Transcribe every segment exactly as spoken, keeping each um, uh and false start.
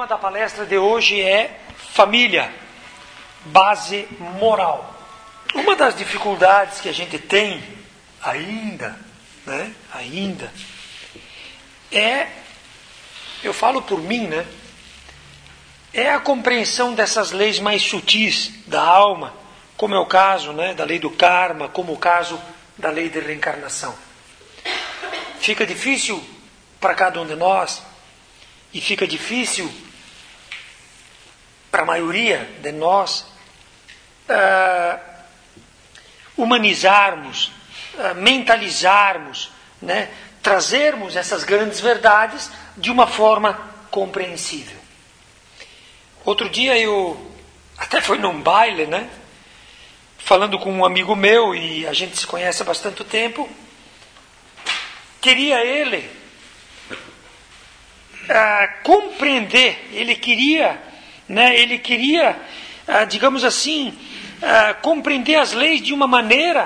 tema da palestra de hoje é família, base moral. Uma das dificuldades que a gente tem ainda, né, ainda, é, eu falo por mim, né, é a compreensão dessas leis mais sutis da alma, como é o caso, né, da lei do karma, como o caso da lei de reencarnação. Fica difícil para cada um de nós, e fica difícil para a maioria de nós uh, humanizarmos, uh, mentalizarmos, né, trazermos essas grandes verdades de uma forma compreensível. Outro dia eu até fui num baile, né, falando com um amigo meu, e a gente se conhece há bastante tempo. Queria ele uh, compreender, ele queria, né, ele queria, uh, digamos assim, uh, compreender as leis de uma maneira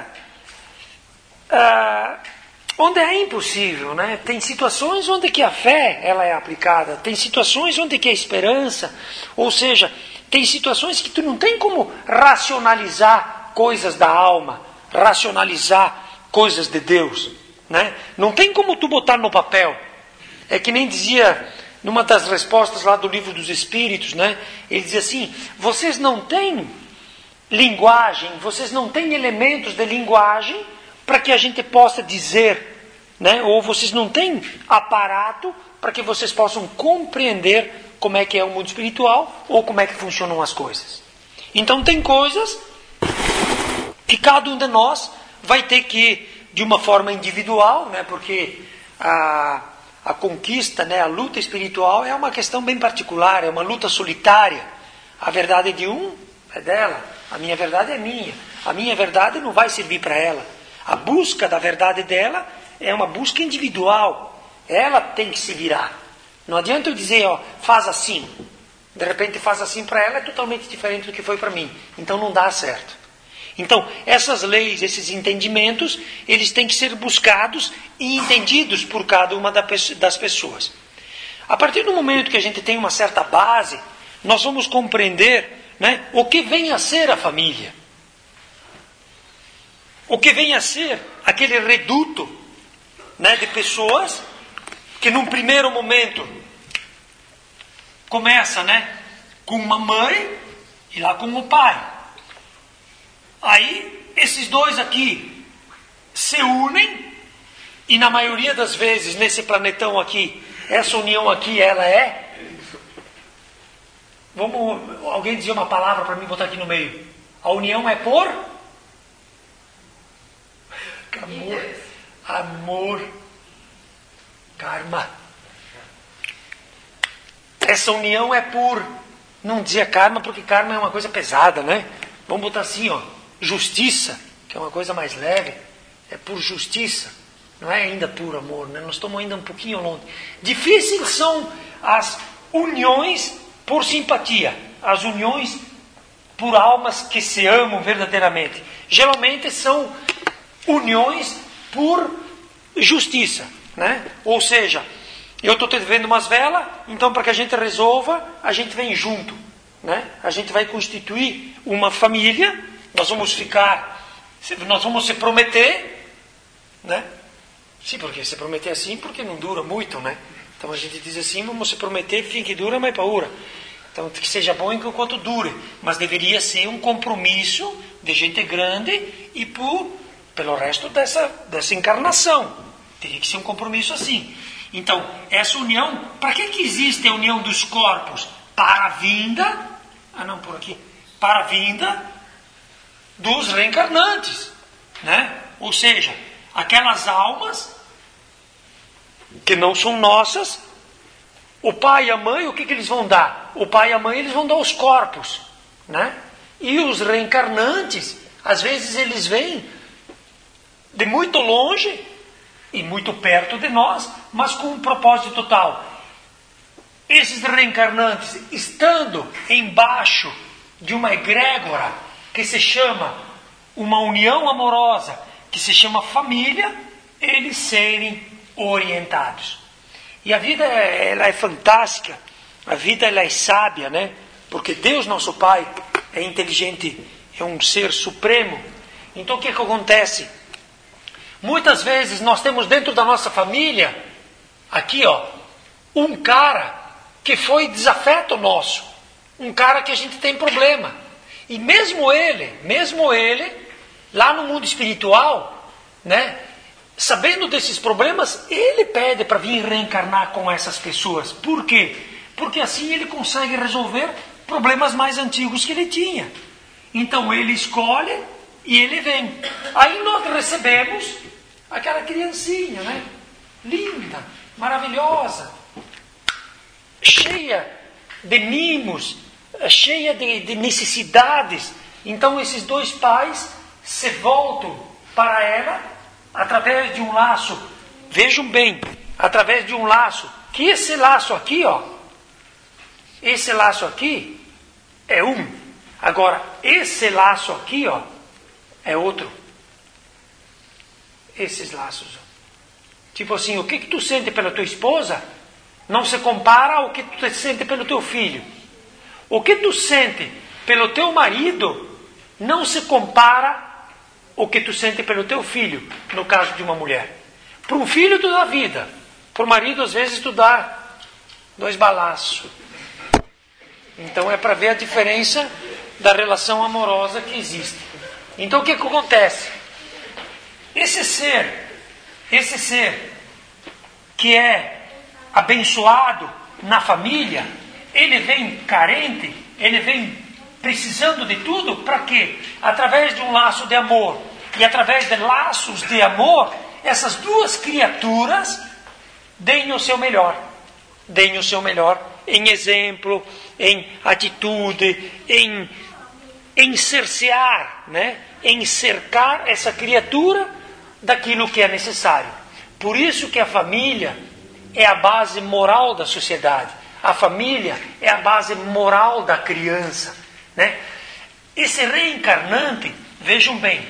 uh, onde é impossível, né? Tem situações onde que a fé ela é aplicada, tem situações onde que a esperança, ou seja, tem situações que tu não tem como racionalizar coisas da alma, racionalizar coisas de Deus, né? Não tem como tu botar no papel. É que nem dizia numa das respostas lá do Livro dos Espíritos, né? Ele dizia assim: vocês não têm linguagem, vocês não têm elementos de linguagem para que a gente possa dizer, né? Ou vocês não têm aparato para que vocês possam compreender como é que é o mundo espiritual ou como é que funcionam as coisas. Então tem coisas que cada um de nós vai ter que, de uma forma individual, né? Porque a, a conquista, né? A luta espiritual é uma questão bem particular, é uma luta solitária. A verdade de um é dela, a minha verdade é minha, a minha verdade não vai servir para ela. A busca da verdade dela é uma busca individual, ela tem que se virar. Não adianta eu dizer, ó, faz assim, de repente faz assim para ela, é totalmente diferente do que foi para mim, então não dá certo. Então, essas leis, esses entendimentos, eles têm que ser buscados e entendidos por cada uma das pessoas. A partir do momento que a gente tem uma certa base, nós vamos compreender, né, o que vem a ser a família. O que vem a ser aquele reduto, né, de pessoas que num primeiro momento começa, né, com uma mãe e lá com o pai. Aí, esses dois aqui se unem, e na maioria das vezes, nesse planetão aqui, essa união aqui, ela é... Vamos, alguém dizer uma palavra para mim botar aqui no meio. A união é por... Amor. Amor. Karma. Essa união é por... Não dizia karma, porque karma é uma coisa pesada, né? Vamos botar assim, ó. Justiça, que é uma coisa mais leve, é por justiça, não é ainda por amor, né? Nós estamos ainda um pouquinho longe. Difíceis são as uniões por simpatia, as uniões por almas que se amam verdadeiramente. Geralmente são uniões por justiça, né? Ou seja, eu estou te devendo umas velas, então para que a gente resolva, a gente vem junto, né? A gente vai constituir uma família. Nós vamos ficar, nós vamos se prometer, né? Sim, porque se prometer assim, porque não dura muito, né? Então a gente diz assim, vamos se prometer, fim que dura, mas paura. Então que seja bom enquanto dure, mas deveria ser um compromisso de gente grande e por, pelo resto dessa, dessa encarnação. Teria que ser um compromisso assim. Então, essa união, para que que existe a união dos corpos? Para a vinda, ah não, por aqui, para a vinda dos reencarnantes, né? Ou seja, aquelas almas que não são nossas, o pai e a mãe, o que que eles vão dar? O pai e a mãe, eles vão dar os corpos, né? E os reencarnantes, às vezes eles vêm de muito longe e muito perto de nós, mas com um propósito tal. Esses reencarnantes, estando embaixo de uma egrégora que se chama uma união amorosa, que se chama família, eles serem orientados. E a vida ela é fantástica, A vida ela é sábia, né? Porque Deus, nosso Pai, é inteligente, é um ser supremo. Então o que, que acontece? Muitas vezes nós temos dentro da nossa família, aqui ó, um cara que foi desafeto nosso. Um cara que a gente tem problema. E mesmo ele, mesmo ele, lá no mundo espiritual, né? Sabendo desses problemas, ele pede para vir reencarnar com essas pessoas. Por quê? Porque assim ele consegue resolver problemas mais antigos que ele tinha. Então ele escolhe e ele vem. Aí nós recebemos aquela criancinha, né? Linda, maravilhosa, cheia de mimos, cheia de, de necessidades. Então esses dois pais se voltam para ela através de um laço. Vejam bem, através de um laço. Que esse laço aqui, ó. Esse laço aqui é um. Agora, esse laço aqui, ó, é outro. Esses laços. Ó. Tipo assim, o que, que tu sente pela tua esposa não se compara ao que tu sente pelo teu filho. O que tu sente pelo teu marido não se compara ao que tu sente pelo teu filho, no caso de uma mulher. Para um filho tu dá vida. Para o marido, às vezes, tu dá dois balaços. Então é para ver a diferença da relação amorosa que existe. Então o que, que acontece? Esse ser, esse ser que é abençoado na família, ele vem carente, ele vem precisando de tudo, para quê? Através de um laço de amor e através de laços de amor, essas duas criaturas deem o seu melhor. Deem o seu melhor em exemplo, em atitude, em, em cercear, né? Em cercar essa criatura daquilo que é necessário. Por isso que a família é a base moral da sociedade. A família é a base moral da criança, né? Esse reencarnante, vejam bem,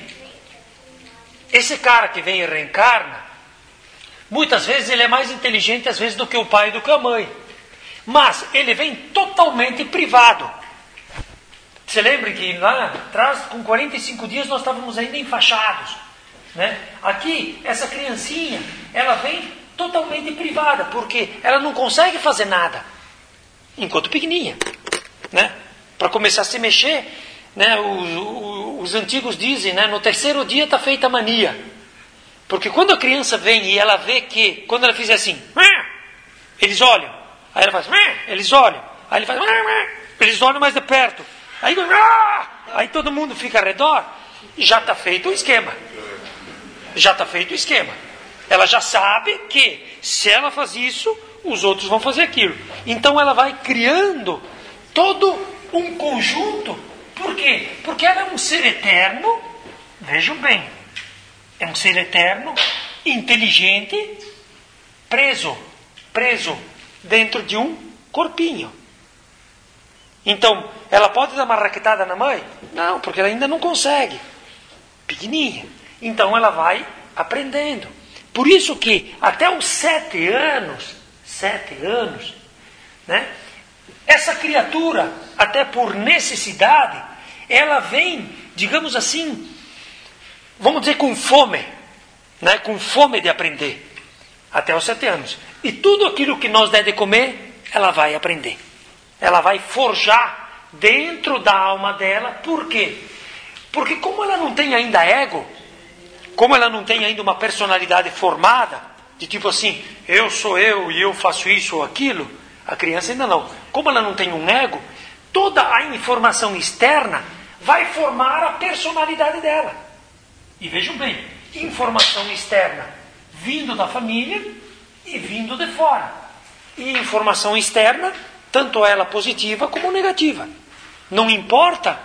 esse cara que vem e reencarna, muitas vezes ele é mais inteligente às vezes do que o pai e do que a mãe. Mas ele vem totalmente privado. Você lembra que lá atrás, com quarenta e cinco dias, nós estávamos ainda enfaixados, né? Aqui, essa criancinha, ela vem totalmente privada, porque ela não consegue fazer nada, enquanto pequenininha, né? Para começar a se mexer, né? Os, os, os antigos dizem, né? No terceiro dia está feita a mania. Porque quando a criança vem e ela vê que, quando ela fizer assim, eles olham. Aí ela faz, eles olham. Aí ele faz, eles olham mais de perto. Aí, aí todo mundo fica ao redor. E já está feito o esquema. Já está feito o esquema. Ela já sabe que se ela faz isso, os outros vão fazer aquilo. Então ela vai criando todo um conjunto. Por quê? Porque ela é um ser eterno. Vejam bem. É um ser eterno, inteligente, preso. Preso. Dentro de um corpinho. Então, ela pode dar uma raquetada na mãe? Não, porque ela ainda não consegue. Pequenininha. Então, ela vai aprendendo. Por isso que, até os sete anos, sete anos, né? Essa criatura, até por necessidade, ela vem, digamos assim, vamos dizer, com fome, né? Com fome de aprender. Até os sete anos. E tudo aquilo que nós der de comer, ela vai aprender. Ela vai forjar dentro da alma dela. Por quê? Porque como ela não tem ainda ego, como ela não tem ainda uma personalidade formada, de tipo assim, eu sou eu e eu faço isso ou aquilo, a criança ainda não. Como ela não tem um ego, toda a informação externa vai formar a personalidade dela. E vejam bem, informação externa vindo da família e vindo de fora. E informação externa, tanto ela positiva como negativa. Não importa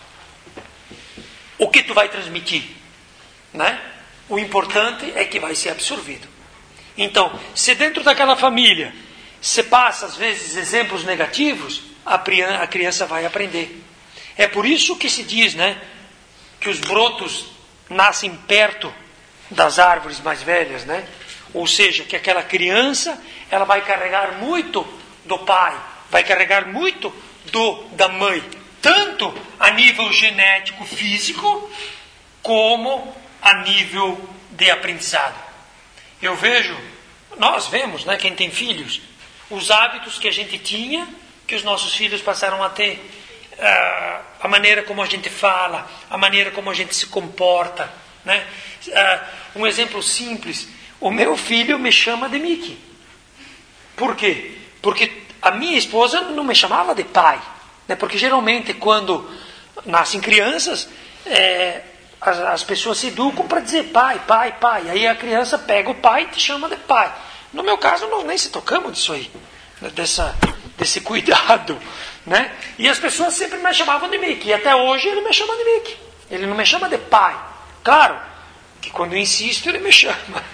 o que tu vai transmitir, né? O importante é que vai ser absorvido. Então, se dentro daquela família se passa às vezes exemplos negativos, a criança vai aprender. É por isso que se diz, né, que os brotos nascem perto das árvores mais velhas, né? Ou seja, que aquela criança, ela vai carregar muito do pai, vai carregar muito do da mãe, tanto a nível genético físico, como a nível de aprendizado. Eu vejo, nós vemos, né, quem tem filhos, os hábitos que a gente tinha, que os nossos filhos passaram a ter, uh, a maneira como a gente fala, a maneira como a gente se comporta, né? Uh, um exemplo simples, o meu filho me chama de Mickey. Por quê? Porque a minha esposa não me chamava de pai, né? Porque geralmente quando nascem crianças, é, as, as pessoas se educam para dizer pai, pai, pai. Aí a criança pega o pai e te chama de pai. No meu caso, nós nem se tocamos disso aí, dessa, desse cuidado, né? E as pessoas sempre me chamavam de Mickey. E até hoje ele me chama de Mickey. Ele não me chama de pai. Claro que quando eu insisto, ele me chama.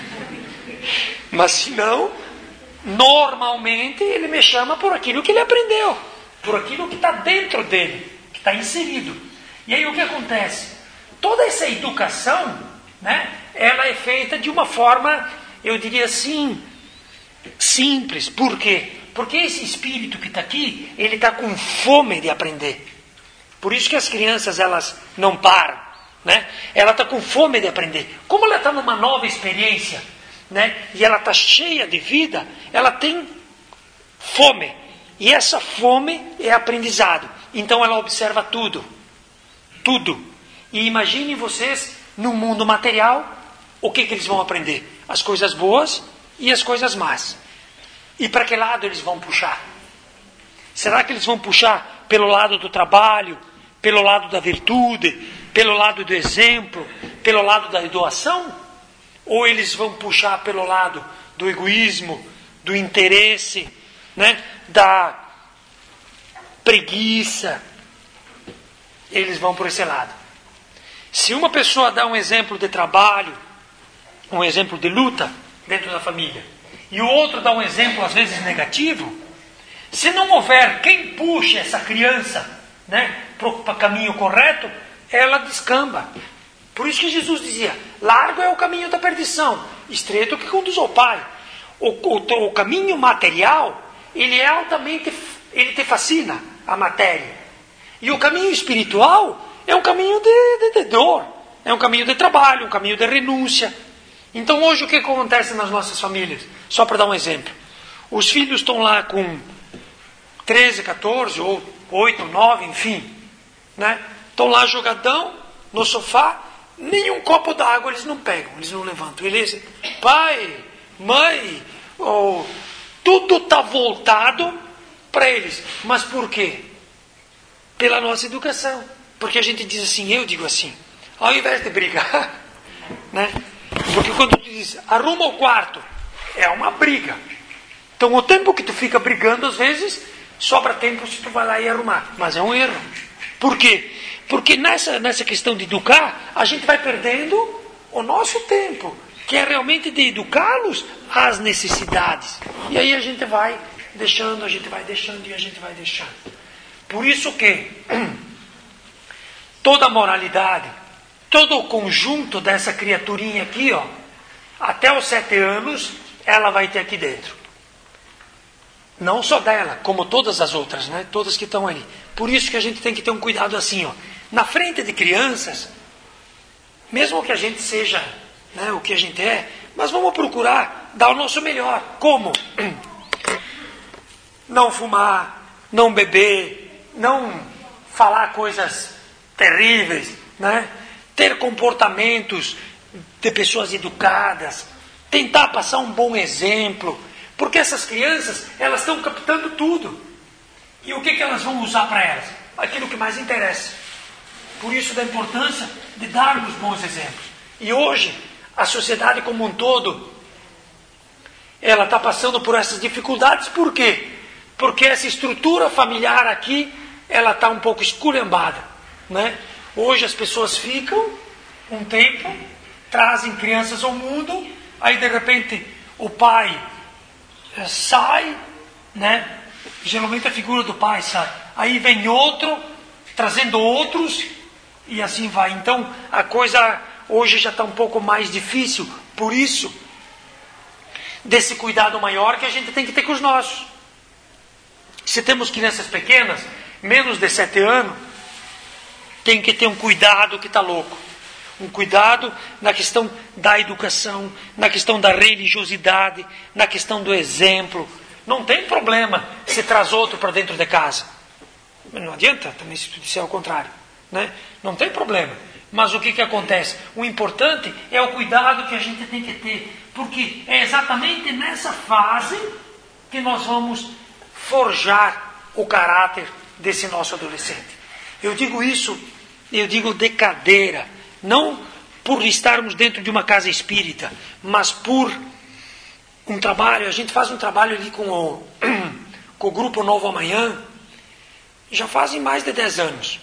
Mas se não, normalmente ele me chama por aquilo que ele aprendeu, por aquilo que está dentro dele, que está inserido. E aí o que acontece? Toda essa educação, né, ela é feita de uma forma, eu diria assim, simples. Por quê? Porque esse espírito que está aqui, ele está com fome de aprender. Por isso que as crianças, elas não param, né? Ela está com fome de aprender. Como ela está numa nova experiência, né, e ela está cheia de vida, ela tem fome. E essa fome é aprendizado. Então ela observa tudo. Tudo. E imaginem vocês, no mundo material, o que, que eles vão aprender? As coisas boas e as coisas más. E para que lado eles vão puxar? Será que eles vão puxar pelo lado do trabalho, pelo lado da virtude, pelo lado do exemplo, pelo lado da doação? Ou eles vão puxar pelo lado do egoísmo, do interesse, né, da preguiça? Eles vão por esse lado. Se uma pessoa dá um exemplo de trabalho, um exemplo de luta dentro da família, e o outro dá um exemplo às vezes negativo, se não houver quem puxe essa criança, né, para o caminho correto, ela descamba. Por isso que Jesus dizia, largo é o caminho da perdição, estreito que conduz ao Pai. O, o, o caminho material, ele é altamente, ele te fascina, a matéria. E o caminho espiritual é um caminho de, de, de dor, é um caminho de trabalho, um caminho de renúncia. Então hoje o que acontece nas nossas famílias? Só para dar um exemplo. Os filhos estão lá com treze, catorze, ou oito, nove, enfim, né? Estão lá jogadão no sofá, nenhum copo d'água eles não pegam, eles não levantam. Eles, pai, mãe, oh, tudo está voltado para eles. Mas por quê? Pela nossa educação. Porque a gente diz assim, eu digo assim, ao invés de brigar, né? Porque quando tu diz, arruma o quarto, é uma briga. Então o tempo que tu fica brigando, às vezes, sobra tempo se tu vai lá e arrumar. Mas é um erro. Por quê? Porque nessa, nessa questão de educar, a gente vai perdendo o nosso tempo, que é realmente de educá-los às necessidades. E aí a gente vai deixando, a gente vai deixando e a gente vai deixando. Por isso que toda a moralidade, todo o conjunto dessa criaturinha aqui, ó, até os sete anos, ela vai ter aqui dentro. Não só dela, como todas as outras, né? Todas que estão ali. Por isso que a gente tem que ter um cuidado assim, ó. Na frente de crianças, mesmo que a gente seja, né, o que a gente é, mas vamos procurar dar o nosso melhor. Como? Não fumar, não beber, não falar coisas terríveis, né? Ter comportamentos de pessoas educadas, tentar passar um bom exemplo, porque essas crianças, elas estão captando tudo. E o que, que elas vão usar para elas? Aquilo que mais interessa. Por isso da importância de darmos bons exemplos. E hoje, a sociedade como um todo, ela está passando por essas dificuldades. Por quê? Porque essa estrutura familiar aqui, ela está um pouco esculhambada, né? Hoje as pessoas ficam um tempo, trazem crianças ao mundo, aí de repente o pai sai, né? Geralmente a figura do pai sai. Aí vem outro, trazendo outros, e assim vai. Então a coisa hoje já está um pouco mais difícil. Por isso, desse cuidado maior que a gente tem que ter com os nossos. Se temos crianças pequenas, menos de sete anos, tem que ter um cuidado que está louco. Um cuidado na questão da educação, na questão da religiosidade, na questão do exemplo. Não tem problema se traz outro para dentro de casa. Não adianta também se disser ao contrário, né? Não tem problema. Mas o que, que acontece? O importante é o cuidado que a gente tem que ter. Porque é exatamente nessa fase que nós vamos forjar o caráter desse nosso adolescente. Eu digo isso, eu digo de cadeira. Não por estarmos dentro de uma casa espírita, mas por um trabalho. A gente faz um trabalho ali com o, com o Grupo Novo Amanhã, já fazem mais de dez anos.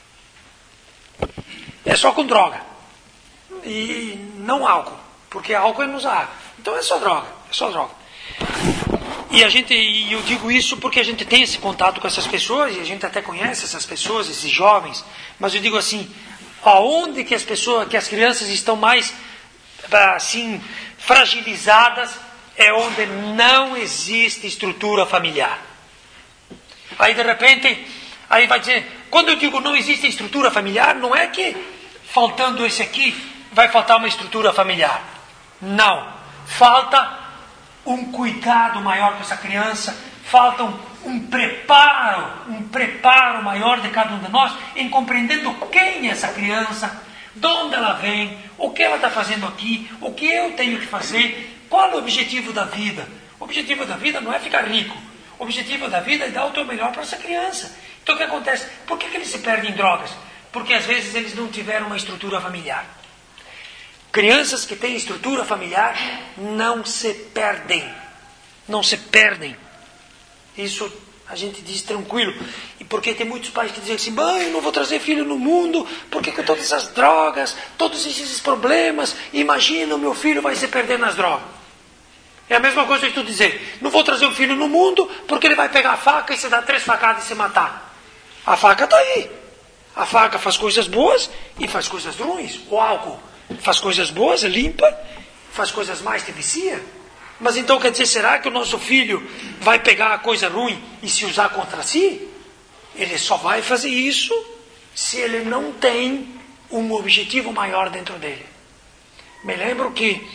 É só com droga. E não álcool, porque álcool é nos água. Então é só droga, é só droga. E a gente, e eu digo isso porque a gente tem esse contato com essas pessoas, e a gente até conhece essas pessoas, esses jovens, mas eu digo assim, aonde que as pessoas, que as crianças estão mais assim fragilizadas é onde não existe estrutura familiar. Aí de repente, aí vai dizer, quando eu digo não existe estrutura familiar, não é que faltando esse aqui vai faltar uma estrutura familiar. Não, falta um cuidado maior com essa criança, falta um um preparo, um preparo maior de cada um de nós, em compreendendo quem é essa criança, de onde ela vem, o que ela está fazendo aqui, o que eu tenho que fazer, qual é o objetivo da vida. O objetivo da vida não é ficar rico, o objetivo da vida é dar o teu melhor para essa criança. Então o que acontece? Por que, que eles se perdem em drogas? Porque às vezes eles não tiveram uma estrutura familiar. Crianças que têm estrutura familiar não se perdem, não se perdem. Isso a gente diz tranquilo. E porque tem muitos pais que dizem assim, mãe, eu não vou trazer filho no mundo, porque com todas essas drogas, todos esses problemas, imagina, o meu filho vai se perder nas drogas. É a mesma coisa que tu dizer, não vou trazer um filho no mundo, porque ele vai pegar a faca e se dar três facadas e se matar. A faca está aí. A faca faz coisas boas e faz coisas ruins. O álcool faz coisas boas, limpa, faz coisas mais, te vicia. Mas então quer dizer, será que o nosso filho vai pegar a coisa ruim e se usar contra si? Ele só vai fazer isso se ele não tem um objetivo maior dentro dele. Me lembro que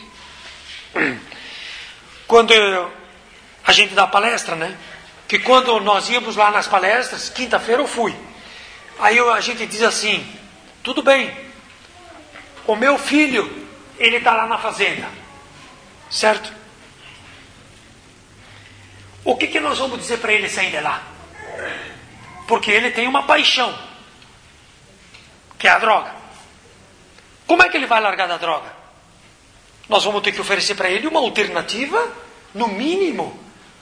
quando eu, a gente dá palestra, né? Que quando nós íamos lá nas palestras, quinta-feira eu fui. Aí eu, a gente diz assim, tudo bem, o meu filho, ele está lá na fazenda, certo? O que, que nós vamos dizer para ele sair de lá? Porque ele tem uma paixão, que é a droga. Como é que ele vai largar da droga? Nós vamos ter que oferecer para ele uma alternativa, no mínimo,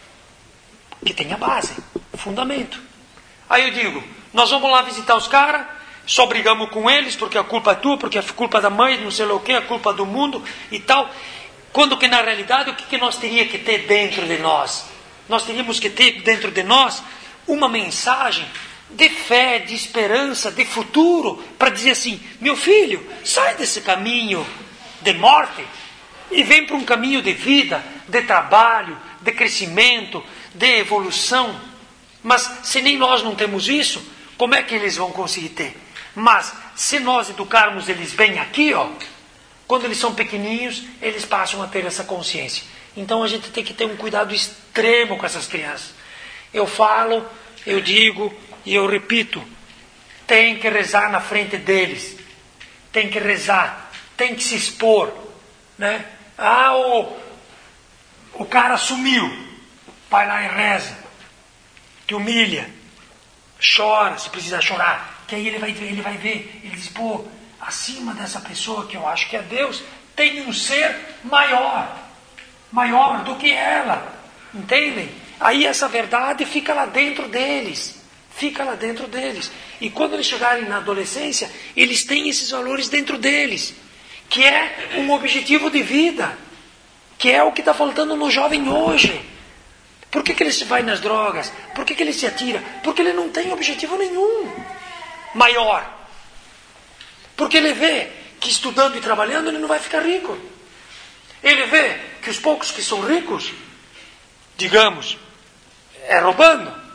que tenha base, fundamento. Aí eu digo, nós vamos lá visitar os caras, só brigamos com eles porque a culpa é tua, porque a culpa da mãe, não sei lá o que, a culpa do mundo e tal. Quando que na realidade o que, que nós teríamos que ter dentro de nós? Nós teríamos que ter dentro de nós uma mensagem de fé, de esperança, de futuro, para dizer assim, meu filho, sai desse caminho de morte e vem para um caminho de vida, de trabalho, de crescimento, de evolução. Mas se nem nós não temos isso, como é que eles vão conseguir ter? Mas se nós educarmos eles bem aqui, ó, quando eles são pequeninhos, eles passam a ter essa consciência. Então a gente tem que ter um cuidado extremo com essas crianças. Eu falo, eu digo e eu repito, tem que rezar na frente deles, tem que rezar, tem que se expor, né? Ah, o, o cara sumiu, vai lá e reza, te humilha, chora, se precisa chorar, que aí ele vai, ele vai ver, ele diz, pô, acima dessa pessoa que eu acho que é Deus, tem um ser maior, maior do que ela, entendem? Aí essa verdade fica lá dentro deles, fica lá dentro deles. E quando eles chegarem na adolescência, eles têm esses valores dentro deles, que é um objetivo de vida, que é o que está faltando no jovem hoje. Por que, que ele se vai nas drogas? Por que, que ele se atira? Porque ele não tem objetivo nenhum maior. Porque ele vê que estudando e trabalhando ele não vai ficar rico. Ele vê que os poucos que são ricos, digamos, é roubando.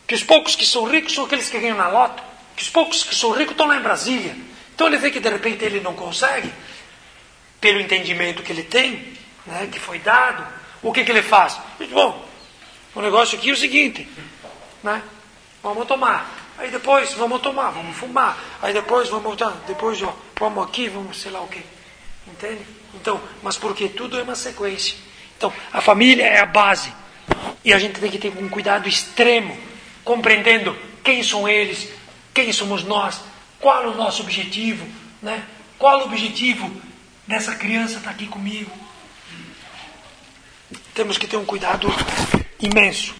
Que os poucos que são ricos são aqueles que ganham na loto. Que os poucos que são ricos estão lá em Brasília. Então ele vê que de repente ele não consegue, pelo entendimento que ele tem, né, que foi dado, o que, que ele faz? Diz, bom, o negócio aqui é o seguinte, né, vamos tomar, aí depois vamos tomar, vamos fumar, aí depois vamos, depois ó, vamos aqui, vamos sei lá o quê, entende? Então, mas porque tudo é uma sequência. Então, a família é a base, e a gente tem que ter um cuidado extremo, compreendendo quem são eles, quem somos nós, qual é o nosso objetivo, né? Qual o objetivo dessa criança estar aqui comigo? Temos que ter um cuidado imenso.